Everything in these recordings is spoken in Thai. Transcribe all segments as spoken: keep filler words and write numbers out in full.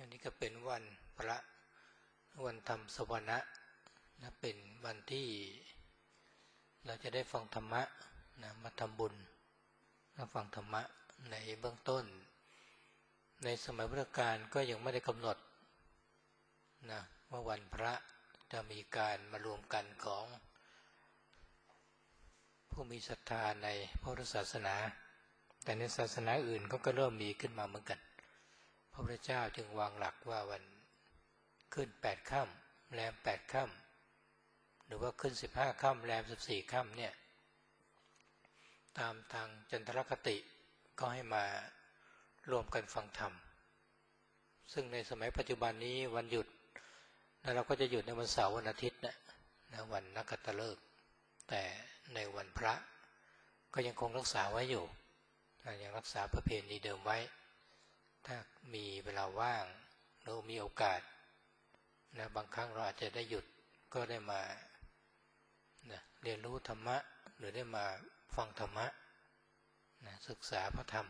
วันนี้ก็เป็นวันพระวันธรรมสวนะนะเป็นวันที่เราจะได้ฟังธรรมะนะมาทำบุญมาฟังธรรมะในเบื้องต้นในสมัยพุทธกาลก็ยังไม่ได้กำหนดนะว่าวันพระจะมีการมารวมกันของผู้มีศรัทธาในพระพุทธศาสนาแต่ในศาสนาอื่นก็ก็เริ่มมีขึ้นมาเหมือนกันพระพุทธเจ้าจึงวางหลักว่าวันขึ้นแปดค่ำแรมแปดค่ำหรือว่าขึ้นสิบห้าค่ำแรมสิบสี่ค่ำเนี่ยตามทางจันทรคติก็ให้มารวมกันฟังธรรมซึ่งในสมัยปัจจุบันนี้วันหยุดแล้วเราก็จะหยุดในวันเสาร์วันอาทิตย์นะนะวันนักขัตฤกษ์แต่ในวันพระก็ยังคงรักษาไว้อยู่ยังรักษาประเพณีเดิมไว้ถ้ามีเวลาว่างหรือมีโอกาสนะบางครั้งเราอาจจะได้หยุดก็ได้มานะเรียนรู้ธรรมะหรือได้มาฟังธรรมะนะศึกษาพระธรรม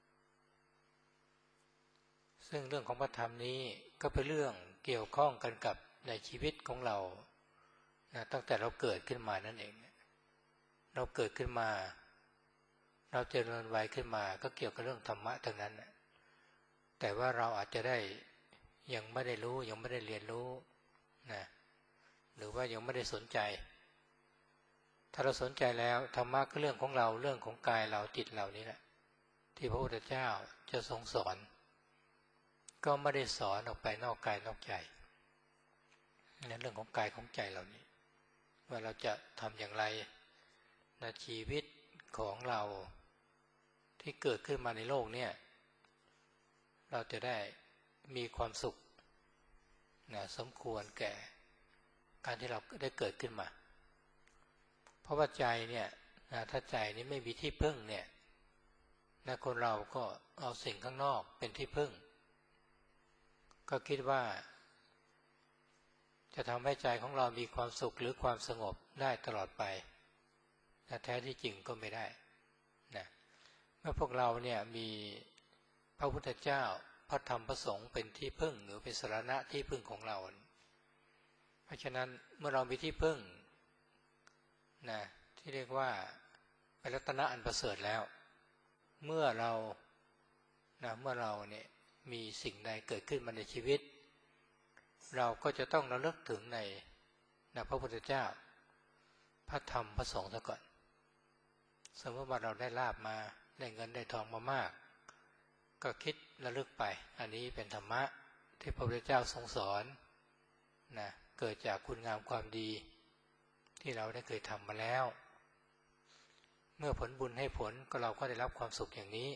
ซึ่งเรื่องของพระธรรมนี้ก็เป็นเรื่องเกี่ยวข้องกันกับในชีวิตของเรานะตั้งแต่เราเกิดขึ้นมานั่นเองเราเกิดขึ้นมาเราเจริญวัยขึ้นมาก็เกี่ยวกับเรื่องธรรมะทั้งนั้นแต่ว่าเราอาจจะได้ยังไม่ได้รู้ยังไม่ได้เรียนรู้นะหรือว่ายังไม่ได้สนใจถ้าเราสนใจแล้วธรรมะก็เรื่องของเราเรื่องของกายเราจิตเรานี่แหละที่พระพุทธเจ้าจะทรงสอนก็ไม่ได้สอนออกไปนอกกายนอกใจนั่นเรื่องของกายของใจเรานี่ว่าเราจะทำอย่างไรในชีวิตของเราที่เกิดขึ้นมาในโลกเนี่ยเราจะได้มีความสุขนะสมควรแก่การที่เราได้เกิดขึ้นมาเพราะว่าใจเนี่ยนะถ้าใจนี้ไม่มีที่พึ่งเนี่ยนะคนเราก็เอาสิ่งข้างนอกเป็นที่พึ่งก็คิดว่าจะทำให้ใจของเรามีความสุขหรือความสงบได้ตลอดไปแต่แท้ที่จริงก็ไม่ได้นะเมื่อพวกเราเนี่ยมีพระพุทธเจ้าพระธรรมพระสงฆ์เป็นที่พึ่งหรือเป็นสรณะที่พึ่งของเราเพราะฉะนั้นเมื่อเรามีที่พึ่งนะที่เรียกว่าเป็นรัตนะอันประเสริฐแล้วเมื่อเรานะเมื่อเราเนี่ยมีสิ่งใดเกิดขึ้นมาในชีวิตเราก็จะต้องระลึกถึงในนะพระพุทธเจ้าพระธรรมพระสงฆ์ซะก่อนสมมติว่าเราได้ลาภมาได้เงินได้ทองมามากก็คิดระลึกไปอันนี้เป็นธรรมะที่พระพุทธเจ้าทรงสอนนะเกิดจากคุณงามความดีที่เราได้เคยทำมาแล้วเมื่อผลบุญให้ผลก็เราก็ได้รับความสุขอย่างนี้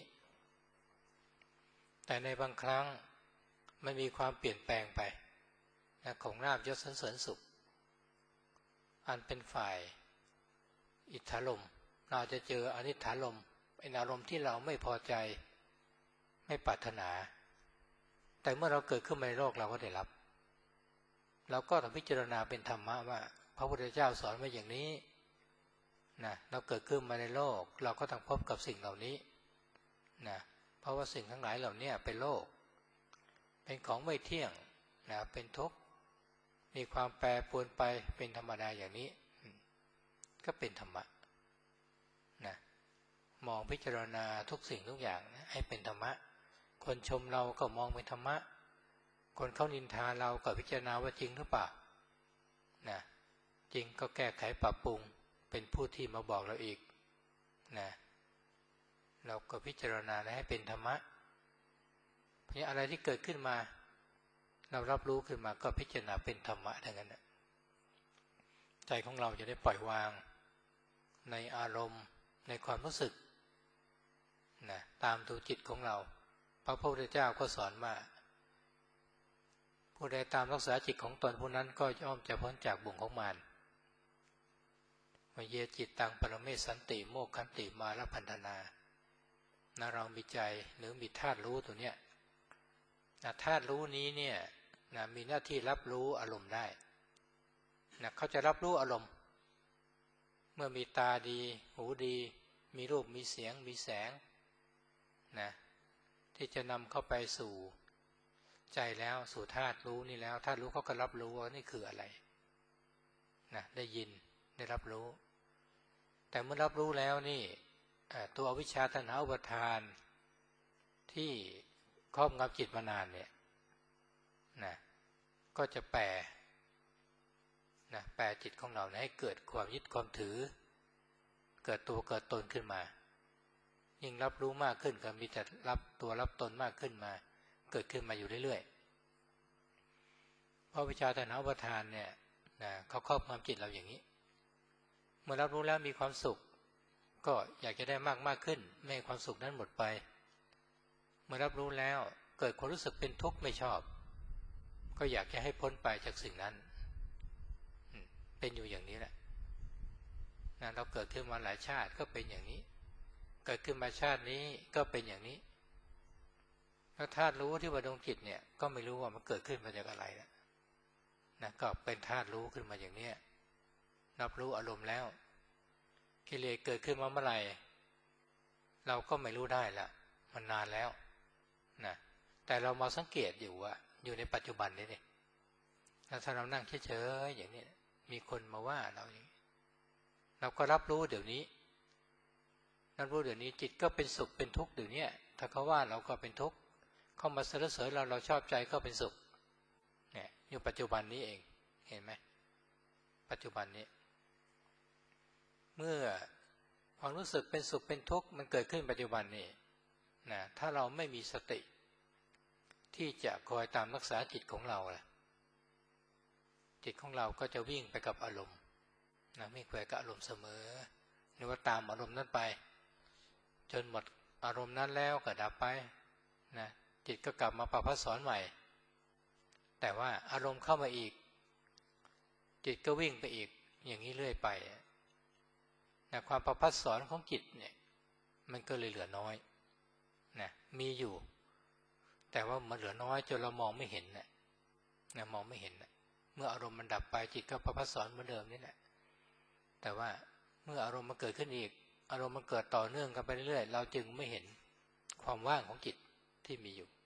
แต่ในบางครั้งไม่มีความเปลี่ยนแปลงไปนะของลาภยศสรรเสริญสุขอันเป็นฝ่ายอิทธารมณ์เราจะเจออนิทธารมณ์เป็นอารมณ์ที่เราไม่พอใจไม่ปรารถนาแต่เมื่อเราเกิดขึ้นในโลกเราก็ได้รับเราก็ต้องพิจารณาเป็นธรรมะว่าพระพุทธเจ้าสอนไว้อย่างนี้นะเราเกิดขึ้นมาในโลกเราก็ต้องพบกับสิ่งเหล่านี้นะเพราะว่าสิ่งทั้งหลายเหล่านี้เป็นโลกเป็นของไม่เที่ยงนะเป็นทุกข์มีความแปรปรวนไปเป็นธรรมดาอย่างนี้ก็เป็นธรรมะนะมองพิจารณาทุกสิ่งทุกอย่างนะให้เป็นธรรมะคนชมเราก็มองเป็นธรรมะคนเขานินทาเราก็พิจารณาว่าจริงหรือเปล่านะจริงก็แก้ไขปรับปรุงเป็นผู้ที่มาบอกเราอีกนะเราก็พิจารณาให้เป็นธรรมะเพราะอะไรที่เกิดขึ้นมาเรารับรู้ขึ้นมาก็พิจารณาเป็นธรรมะทั้งนั้นนะใจของเราจะได้ปล่อยวางในอารมณ์ในความรู้สึกนะตามดูจิตของเราพระพุทธเจ้าก็สอนว่าผู้ใดตามรักษาจิตของตนผู้นั้นก็ย่อมจะพ้นจากบ่วงของมารมเยจิตตังปรเมสันติโมกขันติมาลพันธนานะเรามีใจหรือมีธาตุรู้ตัวเนี้ยนะธาตุรู้นี้เนี่ยนะมีหน้าที่รับรู้อารมณ์ได้นะเขาจะรับรู้อารมณ์เมื่อมีตาดีหูดีมีรูปมีเสียงมีแสงนะที่จะนำเข้าไปสู่ใจแล้วสู่ธาตุรู้นี่แล้วธาตุรู้เขาก็รับรู้ว่านี่คืออะไรนะได้ยินได้รับรู้แต่เมื่อรับรู้แล้วนี่ตัวอวิชชาตัณหาอุปาทานที่ครอบงำจิตมานานเนี่ยนะก็จะแปรนะแปรจิตของเราให้เกิดความยึดความถือเกิดตัวเกิดตนขึ้นมายิ่งรับรู้มากขึ้นก็มีแต่รับตัวรับตนมากขึ้นมาเกิดขึ้นมาอยู่เรื่อยๆเพราะวิชาตัณหาอุปาทานเนี่ยนะเขาครอบงำจิตเราอย่างนี้เมื่อรับรู้แล้วมีความสุขก็อยากจะได้มากมากขึ้นไม่ให้ความสุขนั้นหมดไปเมื่อรับรู้แล้วเกิดความรู้สึกเป็นทุกข์ไม่ชอบก็อยากจะให้พ้นไปจากสิ่งนั้นเป็นอยู่อย่างนี้แหละนะเราเกิดขึ้นมาหลายชาติก็เป็นอย่างนี้เกิดขึ้นมาชาตินี้ก็เป็นอย่างนี้แล้วธาตุรู้ที่ว่าดวงจิตเนี่ยก็ไม่รู้ว่ามันเกิดขึ้นมาจากอะไรนะนะก็เป็นธาตุรู้ขึ้นมาอย่างนี้รับรู้อารมณ์แล้วกิเลสเกิดขึ้นมาเมื่อไหร่เราก็ไม่รู้ได้ละมันนานแล้วนะแต่เรามาสังเกตอยู่ว่าอยู่ในปัจจุบันนี้นี่แล้วถ้าเรานั่งเฉยๆอย่างนี้มีคนมาว่าเราอย่างนี้เราก็รับรู้เดี๋ยวนี้รับรู้เดี๋ยวนี้จิตก็เป็นสุขเป็นทุกข์เดี๋ยวนี้ถ้าเขาว่าเราก็เป็นทุกข์เข้ามาสรรเสริญเราเราชอบใจก็เป็นสุขเนี่ยอยู่ปัจจุบันนี้เองเห็นไหมปัจจุบันนี้เมื่อความรู้สึกเป็นสุขเป็นทุกข์มันเกิดขึ้นปัจจุบันนี้นะถ้าเราไม่มีสติที่จะคอยตามรักษาจิตของเราล่ะจิตของเราก็จะวิ่งไปกับอารมณ์นะไม่เคยกับอารมณ์เสมอหรือว่าตามอารมณ์นั้นไปจนหมดอารมณ์นั้นแล้วก็ดับไปนะจิตก็กลับมาประพัดสอนใหม่แต่ว่าอารมณ์เข้ามาอีกจิตก็วิ่งไปอีกอย่างนี้เรื่อยไปนะความประพัดสอนของจิตเนี่ยมันก็เลยเหลือน้อยนะมีอยู่แต่ว่ามันเหลือน้อยจนเรามองไม่เห็นนะนะมองไม่เห็นนะเมื่ออารมณ์มันดับไปจิตก็ประพัดสอนเหมือนเดิมนี่แหละแต่ว่าเมื่ออารมณ์มันเกิดขึ้นอีกอารมณ์มันเกิดต่อเนื่องกันไปเรื่อยๆเราจึงไม่เห็นความว่างของจิตที่มีอยู่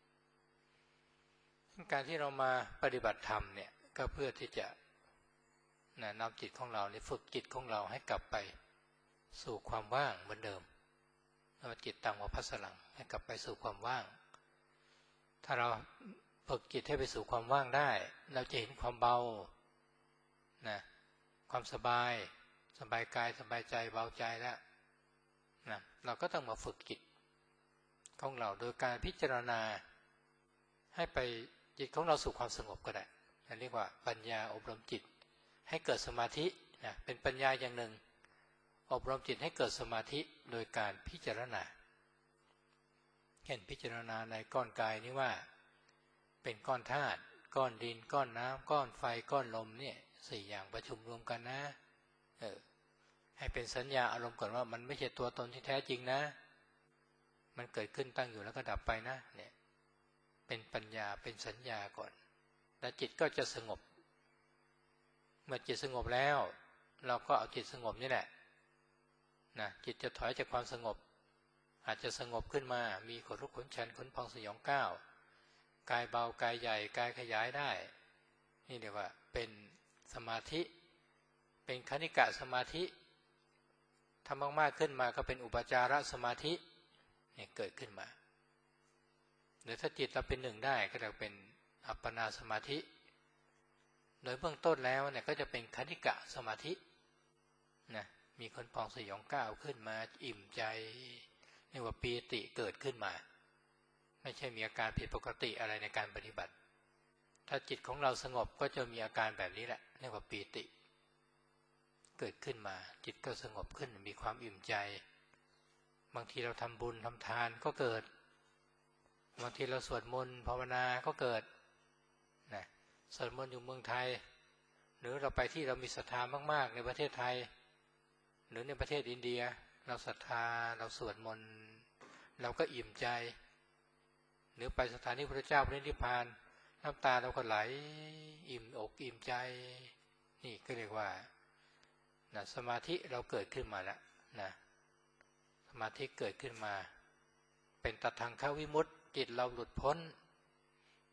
การที่เรามาปฏิบัติธรรมเนี่ยก็เพื่อที่จะนะนำจิตของเราเนี่ยฝึกจิตของเราให้กลับไปสู่ความว่างเหมือนเดิมเราจิตตังวภัสสลังให้กลับไปสู่ความว่างถ้าเราฝึกจิตให้ไปสู่ความว่างได้เราจะเห็นความเบานะความสบายสบายกายสบายใจเบาใจแล้วนะเราก็ต้องมาฝึกจิตของเราโดยการพิจารณาให้ไปจิตของเราสู่ความสงบก็ได้เรียกว่าปัญญาอบรมจิตให้เกิดสมาธินะเป็นปัญญาอย่างหนึ่งอบรมจิตให้เกิดสมาธิโดยการพิจารณาเห็นพิจารณาในก้อนกายนี้ว่าเป็นก้อนธาตุก้อนดินก้อนน้ำก้อนไฟก้อนลมเนี่ยสี่อย่างประชุมรวมกันนะเออให้เป็นสัญญาอารมณ์ก่อนว่ามันไม่ใช่ตัวตนที่แท้จริงนะมันเกิดขึ้นตั้งอยู่แล้วก็ดับไปนะเนี่ยเป็นปัญญาเป็นสัญญาก่อนแล้วจิตก็จะสงบเมื่อจิตสงบแล้วเราก็เอาจิตสงบนี่แหละนะจิตจะถอยจากความสงบอาจจะสงบขึ้นมามีขนลุกขนชันขนพองสยองก้าวกายเบากายใหญ่กายขยายได้นี่เรียกว่าเป็นสมาธิเป็นคณิกะสมาธิทำมากๆขึ้นมาก็เป็นอุปจารสมาธิเนี่ยเกิดขึ้นมาหรือถ้าจิตเราเป็นหนึ่งได้ก็จะเป็นอัปปนาสมาธิโดยเบื้องต้นแล้วเนี่ยก็จะเป็นคณิกะสมาธินะมีขนพองสยองก้าวขึ้นมาอิ่มใจเรียกว่าปีติเกิดขึ้นมาไม่ใช่มีอาการผิดปกติอะไรในการปฏิบัติถ้าจิตของเราสงบก็จะมีอาการแบบนี้แหละเรียกว่าปีติเกิดขึ้นมาจิตก็สงบขึ้นมีความอิ่มใจบางทีเราทำบุญทำทานก็เกิดบางทีเราสวดมนต์ภาวนาก็เกิดนะสวดมนต์อยู่เมืองไทยหรือเราไปที่เรามีศรัทธามากๆในประเทศไทยหรือในประเทศอินเดียเราศรัทธาเราสวดมนต์เราก็อิ่มใจหรือไปสถานที่พระเจ้าพระนิพพานน้ำตาเราก็ไหลอิ่มอกอิ่มใจนี่ก็เรียกว่านะสมาธิเราเกิดขึ้นมาแล้วนะสมาธิเกิดขึ้นมาเป็นตทังควิมุตติจิตเราหลุดพ้น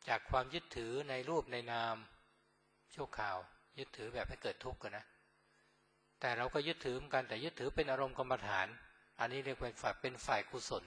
จากความยึดถือในรูปในนามชั่วคราวยึดถือแบบให้เกิดทุกข์กันนะแต่เราก็ยึดถือเหมือนกันแต่ยึดถือเป็นอารมณ์กรรมฐานอันนี้เรียกเป็นฝ่ายเป็นฝ่ายกุศล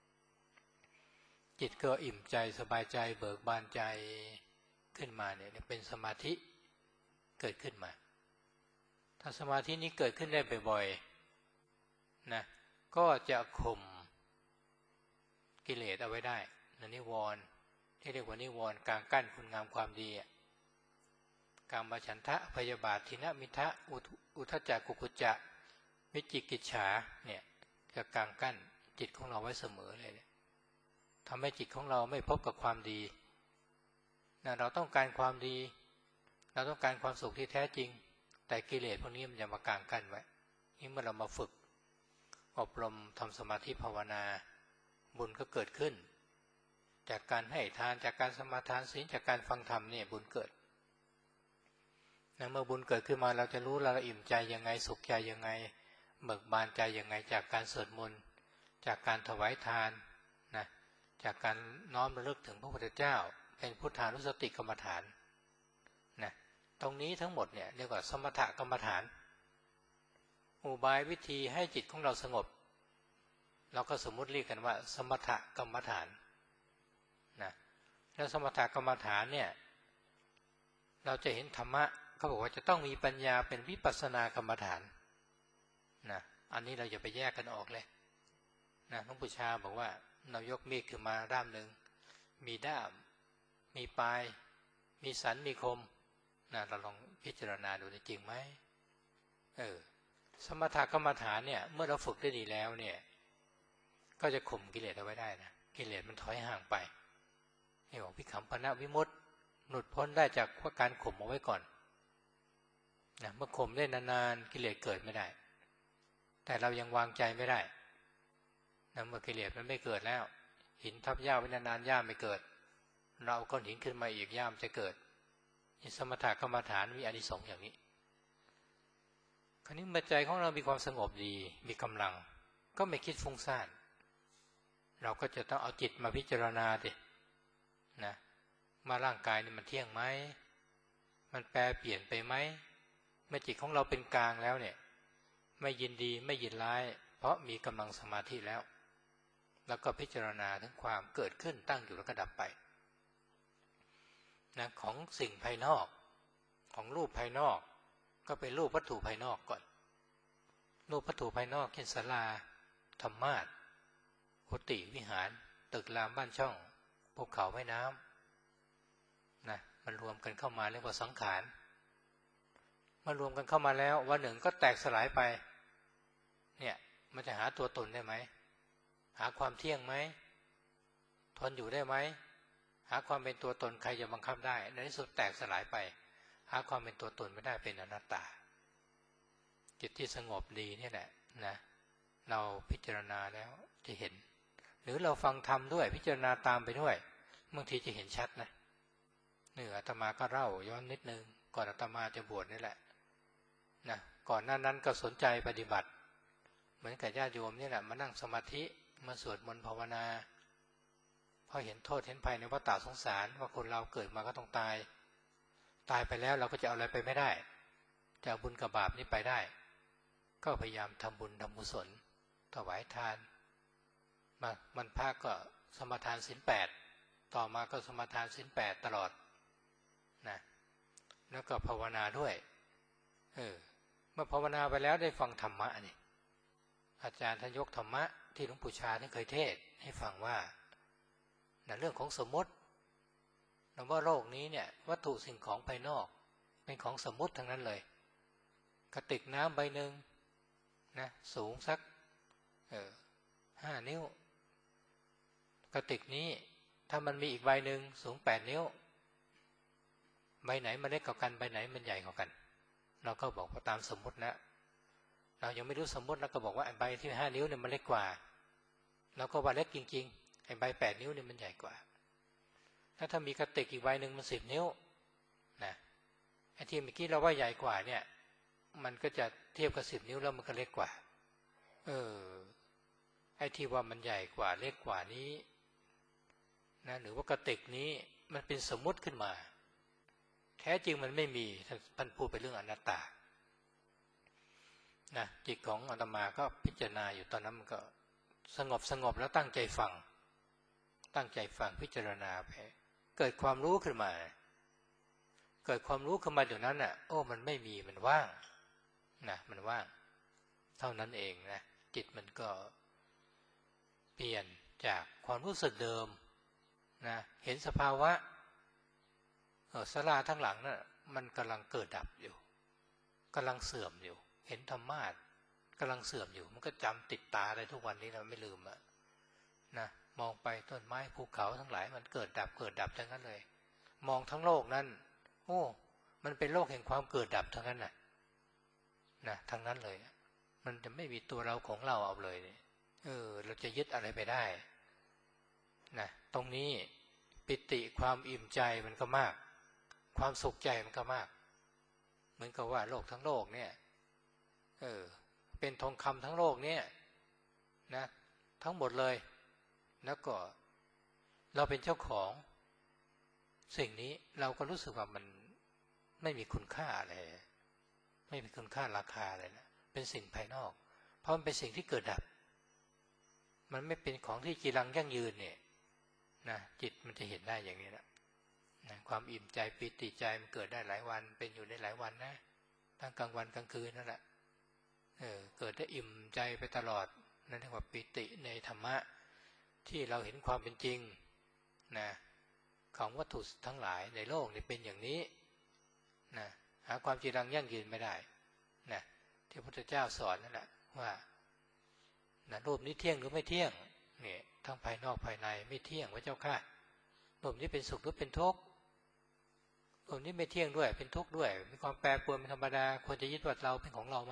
จิตก็อิ่มใจสบายใจเบิกบานใจขึ้นมาเนี่ยเป็นสมาธิเกิดขึ้นมาถ้าสมาธินี้เกิดขึ้นได้บ่อยๆนะก็จะข่มกิเลสเอาไว้ได้นิวรณ์ที่เรียกว่านิวรณ์กลางกั้นคุณงามความดีกามฉันทะพยาบาททินมิทะอุทธัจจะกุกุจจะวิจิกิจฉาเนี่ยจะกลางกั้นจิตของเราไว้เสมอเลยทำให้จิตของเราไม่พบกับความดีนะเราต้องการความดีเราต้องการความสุขที่แท้จริงแต่กิเลสพวกนี้มันจะมากลางกั้นไว้นี่เมื่อเรามาฝึกอบรมทำสมาธิภาวนาบุญก็เกิดขึ้นจากการให้ทานจากการสมาทานศีลจากการฟังธรรมเนี่ยบุญเกิดนะเมื่อบุญเกิดขึ้นมาเราจะรู้เราอิ่มใจยังไงสุขใจยังไงเบิกบานใจยังไงจากการสวดมนต์จากการถวายทานนะจากการน้อมระลึกถึงพระพุทธเจ้าเป็นพุทธานุสติกรรมฐานนะตรงนี้ทั้งหมดเนี่ยเรียกว่าสมถกรรมฐานอุบายวิธีให้จิตของเราสงบเราก็สมมุติเรียกกันว่าสมถกรรมฐานนะแล้วสมถกรรมฐานเนี่ยเราจะเห็นธรรมะเขาบอกว่าจะต้องมีปัญญาเป็นวิปัสสนากรรมฐานนะอันนี้เราอย่าไปแยกกันออกเลยนะหลวงปู่ชาบอกว่าเรายกมีดขึ้นมาด้ามหนึ่งมีด้ามมีปลายมีสันมีคมนะเราลองพิจารณาดูจริงไหมเออสมถกรรมฐานเนี่ยเมื่อเราฝึกได้ดีแล้วเนี่ยก็จะข่มกิเลสเอาไว้ได้นะกิเลสมันถอยห่างไปให้บอกวิคัมภณวิมุตติหลุดพ้นได้จากการข่มเอาไว้ก่อนนะเมื่อข่มได้นานๆกิเลสเกิดไม่ได้แต่เรายังวางใจไม่ได้นะเมื่อกิเลสมันไม่เกิดแล้วหินทับหญ้าไว้นานๆหญ้าไม่เกิดเราเอาก้อนหินขึ้นมาอีกหญ้ามันจะเกิดสมถกรรมฐานมีอานิสงส์อย่างนี้คราวนี้เมื่อใจของเรามีความสงบดีมีกำลังก็ไม่คิดฟุ้งซ่านเราก็จะต้องเอาจิตมาพิจารณาดินะมาร่างกายนี่มันเที่ยงไหมมันแปรเปลี่ยนไปไหมเมื่อจิตของเราเป็นกลางแล้วเนี่ยไม่ยินดีไม่ยินร้ายเพราะมีกำลังสมาธิแล้วแล้วก็พิจารณาถึงความเกิดขึ้นตั้งอยู่แล้วก็ดับไปนะของสิ่งภายนอกของรูปภายนอกก็เป็นรูปวัตถุภายนอกก่อนรูปวัตถุภายนอกเช่นศาลาธรรมาสน์กุฏิวิหารตึกรามบ้านช่องภูเขาแม่น้ำนะมันรวมกันเข้ามาเรียกว่าสังขารมารวมกันเข้ามาแล้ววันหนึ่งก็แตกสลายไปเนี่ยมันจะหาตัวตนได้ไหมหาความเที่ยงไหมทนอยู่ได้ไหมหาความเป็นตัวตนใครจะบังคับได้ในที่สุดแตกสลายไปหาความเป็นตัวตนไม่ได้เป็นอนัตตาจิตที่สงบดีนี่แหละนะเราพิจารณาแล้วจะเห็นหรือเราฟังธรรมด้วยพิจารณาตามไปด้วยบางทีจะเห็นชัดนะนี่อาตมาก็เล่าย้อนนิดนึงก่อนอาตมาจะบวชนี่แหละนะก่อนหน้านั้นก็สนใจปฏิบัติเหมือนกับญาติโยมนี่แหละมานั่งสมาธิมาสวดมนต์ภาวนาพอเห็นโทษเห็นภัยในวัฏฏะสงสารว่าคนเราเกิดมาก็ต้องตายตายไปแล้วเราก็จะเอาอะไรไปไม่ได้จะเอาบุญกับบาปนี้ไปได้ก็พยายามทำบุญทำกุศลถวายทานมามันภาคก็สมาทานศีลแปดต่อมาก็สมาทานศีลแปดตลอดนะแล้วก็ภาวนาด้วยเออเมื่อภาวนาไปแล้วได้ฟังธรรมะนี่อาจารย์ท่านยกธรรมะที่หลวงปู่ชาท่านเคยเทศให้ฟังว่าในเรื่องของสมมติเราว่าโลกนี้เนี่ยวัตถุสิ่งของภายนอกเป็นของสมมติทั้งนั้นเลยกระติกน้ำใบหนึ่งนะสูงสักเออห้านิ้วกระติกนี้ถ้ามันมีอีกใบหนึ่งสูงแปดนิ้วใบไหนมันเล็กกว่ากันใบไหนมันใหญ่กว่ากันเราก็บอกว่าตามสมมตินะเรายังไม่รู้สมมติแล้วก็บอกว่าใบที่ห้านิ้วเนี่ยมันเล็กกว่าเราก็ว่าเล็กจริงๆไอ้ใบแปดนิ้วเนี่ยมันใหญ่กว่าถ้าถ้ามีกระติกอีกใบหนึ่งมันสิบนิ้วนะไอ้ที่เมื่อกี้เราว่าใหญ่กว่าเนี่ยมันก็จะเทียบกับสิบนิ้วแล้วมันก็เล็กกว่าเออไอ้ที่ว่ามันใหญ่กว่าเล็กกว่านี้นะหรือว่ากระติกนี้มันเป็นสมมุติขึ้นมาแท้จริงมันไม่มีท่านพูดไปเรื่องอนัตตานะจิตของอาตมาก็พิจารณาอยู่ตอนนั้นมันก็สงบสงบแล้วตั้งใจฟังตั้งใจฟังพิจารณาไปเกิดความรู้ขึ้นมาเกิดความรู้ขึ้นมาเดี๋ยวนั้นน่ะโอ้มันไม่มีมันว่างนะมันว่างเท่านั้นเองนะจิตมันก็เปลี่ยนจากความรู้สึกเดิมนะเห็นสภาวะเออศาลาทั้งหลังน่ะมันกำลังเกิดดับอยู่กำลังเสื่อมอยู่เห็นธรรมะกำลังเสื่อมอยู่มันก็จำติดตาได้ทุกวันนี้เราไม่ลืมอะนะมองไปต้นไม้ภูเขาทั้งหลายมันเกิดดับเกิดดับทั้งนั้นเลยมองทั้งโลกนั้นโอ้มันเป็นโลกแห่งความเกิดดับทั้งนั้นน่ะนะทั้งนั้นเลยมันจะไม่มีตัวเราของเราเอาเลยเออเราจะยึดอะไรไปได้นะตรงนี้ปิติความอิ่มใจมันก็มากความสุขใจมันก็มากเหมือนกับว่าโลกทั้งโลกเนี่ยเออเป็นทองคำทั้งโลกเนี่ยนะทั้งหมดเลยแล้วก็เราเป็นเจ้าของสิ่งนี้เราก็รู้สึกว่ามันไม่มีคุณค่าอะไรไม่มีคุณค่าราคาอะไรนะเป็นสิ่งภายนอกเพราะมันเป็นสิ่งที่เกิดดับมันไม่เป็นของที่จีรังยั่งยืนเนี่ยนะจิตมันจะเห็นได้อย่างนี้นะนะความอิ่มใจปิติใจมันเกิดได้หลายวันเป็นอยู่ได้หลายวันนะทั้งกลางวันกลางคืนนั่นแหละเออเกิดได้อิ่มใจไปตลอดนั่นเรียกว่าปิติในธรรมะที่เราเห็นความเป็นจริงนะของวัตถุทั้งหลายในโลกนี่เป็นอย่างนี้นะหาความจีรังยั่งยืนไม่ได้นะที่พระพุทธเจ้าสอนนั่นแหละว่านะรูปนี้เที่ยงหรือไม่เที่ยงเนี่ยทั้งภายนอกภายในไม่เที่ยงพระเจ้าค่ะรูปนี้เป็นสุขหรือเป็นทุกข์รูปนี้ไม่เที่ยงด้วยเป็นทุกข์ด้วยมีความแปรปรวนเป็นธรรมดาควรจะยึดว่าเราเป็นของเราไหม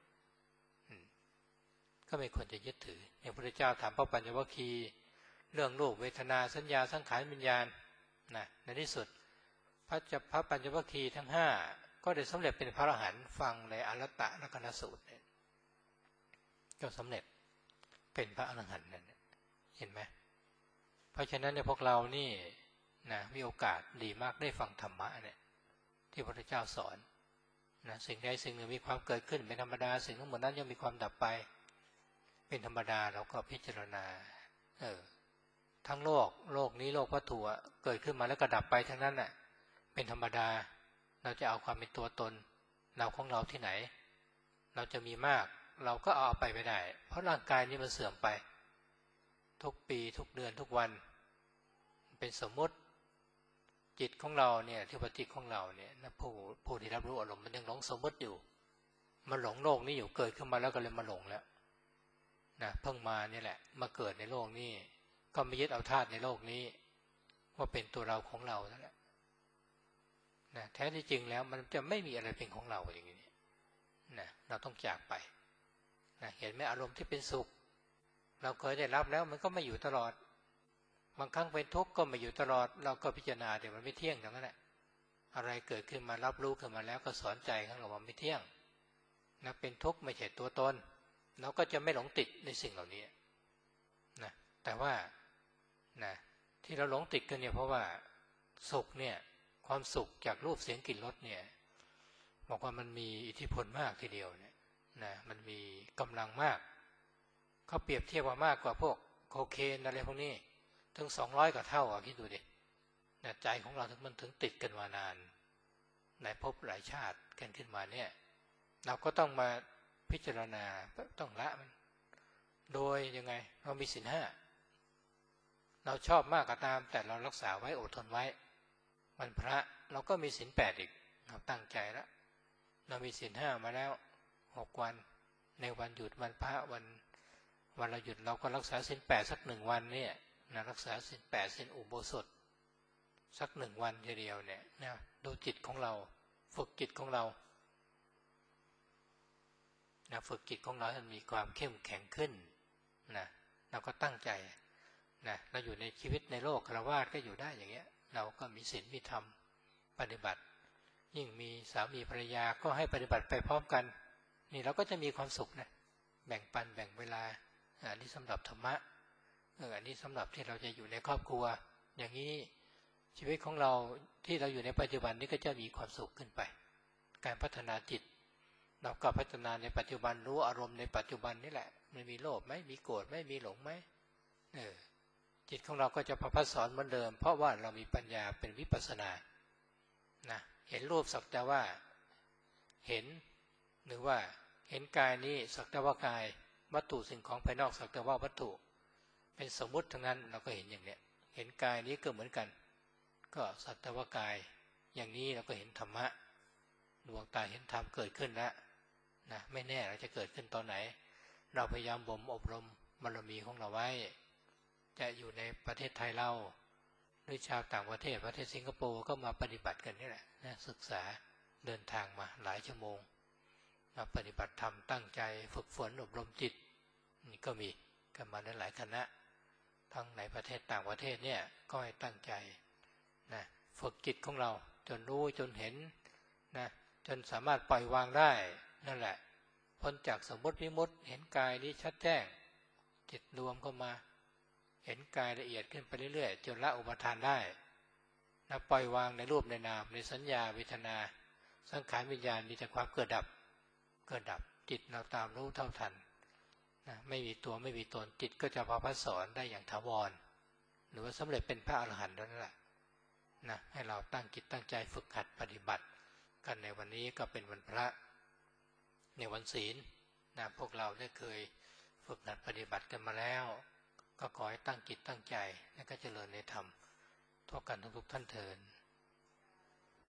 ก็ไม่ควรจะยึดถือเนี่ยพระพุทธเจ้าถามพระปัญจวัคคีย์เรื่องรูปเวทนาสัญญาสังขารวิญญาณนะในที่สุดพระจะพระปัญจวัคคีย์ทั้งห้าก็ได้สำเร็จเป็นพระอรหันต์ฟังในอรัตตลักขณสูตรเนี่ยก็สำเร็จเป็นพระอรหันต์นั่นเห็นไหมเพราะฉะนั้นเนี่ยพวกเรานี่นะมีโอกาสดีมากได้ฟังธรรมะเนี่ยที่พระพุทธเจ้าสอนนะสิ่งใดสิ่งหนึ่งมีความเกิดขึ้นเป็นธรรมดาสิ่งทั้งหมดนั้นย่อมมีความดับไปเป็นธรรมดาเราก็พิจารณาเออทั้งโลกโลกนี้โลกวัตถุเกิดขึ้นมาแล้วก็ดับไปทั้งนั้นน่ะเป็นธรรมดาเราจะเอาความเป็นตัวตนเราของเราที่ไหนเราจะมีมากเราก็เอาไปไม่ได้เพราะร่างกายนี้มันเสื่อมไปทุกปีทุกเดือนทุกวันเป็นสมมติจิตของเราเนี่ยที่ว่าจิตของเราเนี่ยนะผู้ผู้ที่รับรู้อารมณ์มันยังหลงสมมติอยู่มันหลงโลกนี้อยู่เกิดขึ้นมาแล้วก็เลยมาหลงแล้วนะเพิ่งมาเนี่ยแหละมาเกิดในโลกนี้ก็ไม่ยึดเอาธาตุในโลกนี้ว่าเป็นตัวเราของเรานั่นแหละนะแท้ที่จริงแล้วมันจะไม่มีอะไรเป็นของเราอย่างนี้นะเราต้องจากไปนะเห็นไหมอารมณ์ที่เป็นสุขเราเคยได้รับแล้วมันก็ไม่อยู่ตลอดบางครั้งเป็นทุกข์ก็ไม่อยู่ตลอดเราก็พิจารณาเดี๋ยวมันไม่เที่ยงอย่างนั้นแหละอะไรเกิดขึ้นมารับรู้ขึ้นมาแล้วก็สอนใจของเราว่าไม่เที่ยงนะเป็นทุกข์ไม่ใช่ตัวตนเราก็จะไม่หลงติดในสิ่งเหล่านี้นะแต่ว่านะที่เราหลงติดกันเนี่ยเพราะว่าสุขเนี่ยความสุขจากรูปเสียงกลิ่นรสเนี่ยบอกว่ามันมีอิทธิพลมากทีเดียวเนี่ยนะมันมีกำลังมากเขาเปรียบเทียบว่ามากกว่าพวกโคเคนอะไรพวกนี้ถึงสองร้อยกว่าเท่าอ่ะคิดดูดินะใจของเราถึงมันถึงติดกันมานานหลายภพหลายชาติกันขึ้นมาเนี่ยเราก็ต้องมาพิจารณาต้องละมันโดยยังไงเรามีศีลห้าเราชอบมากก็ตามแต่เรารักษาไว้อดทนไว้วันพระเราก็มีศีลแปดอีกเราตั้งใจแล้วเรามีศีลห้ามาแล้วหกวันในวันหยุดวันพระวันวันเราหยุดเราก็รักษาศีลแปดสักหนึ่งวันเนี่ยนะรักษาศีลแปดศีลอุโบสถสักหนึ่งวันทีเดียวเนี่ยนะดูจิตของเราฝึกจิตของเรานะฝึกจิตของเราให้มีความเข้มแข็งขึ้นนะเราก็ตั้งใจนะเราอยู่ในชีวิตในโลกฆราวาสก็อยู่ได้อย่างเงี้ยเราก็มีศีลมีธรรมปฏิบัติยิ่งมีสามีภรรยาก็ให้ปฏิบัติไปพร้อมกันนี่เราก็จะมีความสุขนะแบ่งปันแบ่งเวลาอันนี้สำหรับธรรมะเอออันนี้สำหรับที่เราจะอยู่ในครอบครัวอย่างนี้ชีวิตของเราที่เราอยู่ในปัจจุบันนี้ก็จะมีความสุขขึ้นไปการพัฒนาจิตเราก็พัฒนาในปัจจุบันรู้อารมณ์ในปัจจุบันนี่แหละไม่มีโลภไหมมีโกรธไหมมีหลงไหมเออจิตของเราก็จะประพัฒสอนเหมือนเดิมเพราะว่าเรามีปัญญาเป็นวิปัสสนานะเห็นรูปสักแต่ว่าเห็นหรือว่าเห็นกายนี้สักแต่ว่ากายวัตถุสิ่งของภายนอกสักแต่ว่าวัตถุเป็นสมมุติทั้งนั้นเราก็เห็นอย่างเนี้ยเห็นกายนี้ก็เหมือนกันก็สักแต่ว่ากายอย่างนี้เราก็เห็นธรรมะดวงตาเห็นธรรมเกิดขึ้นแล้วนะไม่แน่เราจะเกิดขึ้นตอนไหนเราพยายามบ่มอบรมบารมีของเราไว้จะอยู่ในประเทศไทยเราหรือชาวต่างประเทศประเทศสิงคโปร์ก็มาปฏิบัติกันนี่แหละนะศึกษาเดินทางมาหลายชั่วโมงมาปฏิบัติธรรมตั้งใจฝึกฝนอบรมจิตนี่ก็มีกันมาหลายคณะทั้งในประเทศต่างประเทศเนี่ยก็ให้ตั้งใจนะฝึกจิตของเราจนรู้จนเห็นนะจนสามารถปล่อยวางได้นั่นแหละพ้นจากสมมติวิมุตติเห็นกายนี้ชัดแจ้งจิตรวมเข้ามาเห็นกายละเอียดขึ้นไปเรื่อยๆจนละอุปทานได้นะปล่อยวางในรูปในนามในสัญญาเวทนาสังขารวิญญาณมีแต่ความเกิดดับเกิดดับจิตเราตามรู้เท่าทันนะไม่มีตัวไม่มีตนจิตก็จะประพัฒสอนได้อย่างถาวรหรือว่าสำเร็จเป็นพระอรหันต์นั่นแหละนะให้เราตั้งจิตตั้งใจฝึกหัดปฏิบัติกันในวันนี้ก็เป็นวันพระในวันศีลนะพวกเราได้เคยฝึกหัดปฏิบัติกันมาแล้วก็ขอให้ตั้งจิตตั้งใจและก็เจริญในธรรมทั่วกันทุกๆท่านเทอญ